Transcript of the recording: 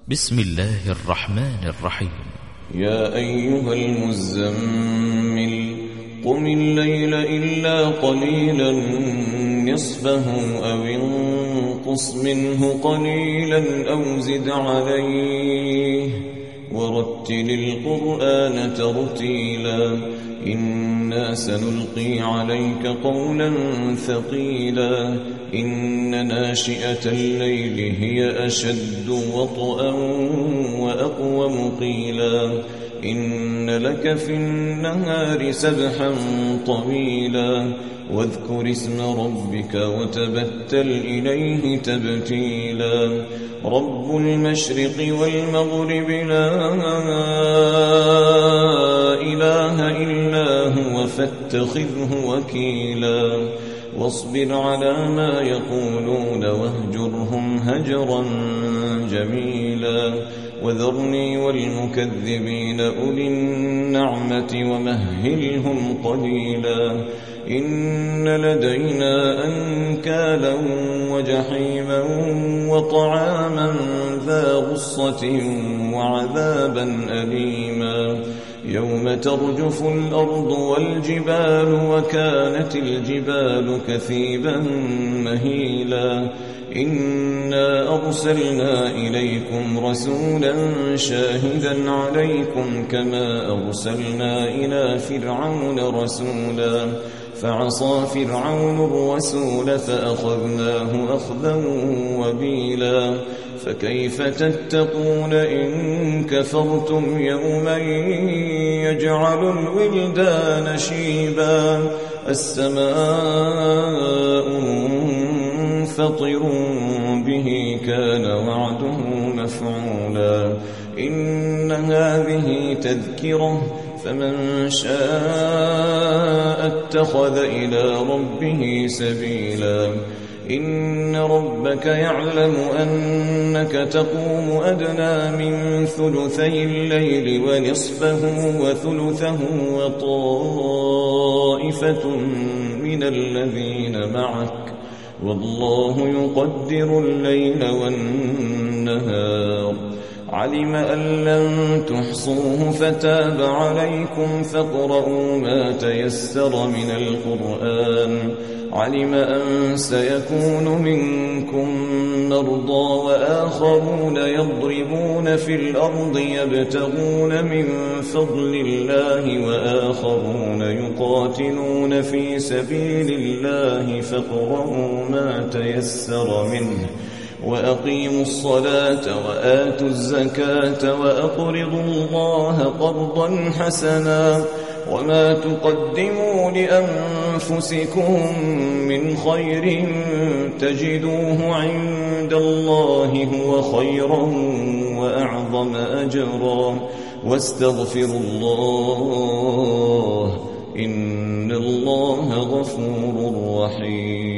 بسم الله الرحمن الرحيم. يا أيها المزمل قم الليل إلا قليلا نصفه أو انقص منه قليلا أو زد عليه ورتل القرآن ترتيلا إنا سنلقي عليك قولا ثقيلا إن ناشئة الليل هي أشد وطئا وأقوم قيلا إن لك في النهار سبحا طويلا واذكر اسم ربك وتبتل إليه تبتيلا رب المشرق والمغرب لا إله إلا هو فاتخذه وكيلا واصبر على ما يقولون واهجرهم هجرا جميلا وذرني والمكذبين أولي النعمة ومهلهم قليلا إن لدينا أنكالا وجحيما وطعاما ذا غصة وعذابا أليما يوم ترجف الأرض والجبال وكانت الجبال كثيبا مهيلا إنا أرسلنا إليكم رسولا شاهدا عليكم كما أرسلنا إلى فرعون رسولا فعصى فرعون الرسول فأخذناه أخذا وبيلا فكيف تتقون إن كفرتم يوما يجعل الولدان شيبا السماء منفطر به كان وعده مفعولا إن هذه تذكرة فمن شاء اتخذ إلى ربه سبيلا إن ربك يعلم أنك تقوم أدنى من ثلثي الليل ونصفه وثلثه وطائفة من الذين معك والله يقدر الليل والنهار علم أن لن تحصوه فتاب عليكم فاقرؤوا ما تيسر من القرآن علم أن سيكون منكم مرضى وآخرون يضربون في الأرض يبتغون من فضل الله وآخرون يقاتلون في سبيل الله فاقرؤوا ما تيسر منه وأقيموا الصلاة وآتوا الزكاة وأقرضوا الله قرضا حسنا وما تقدموا لأنفسكم من خير تجدوه عند الله هو خيرا وأعظم أجرا واستغفروا الله إن الله غفور رحيم.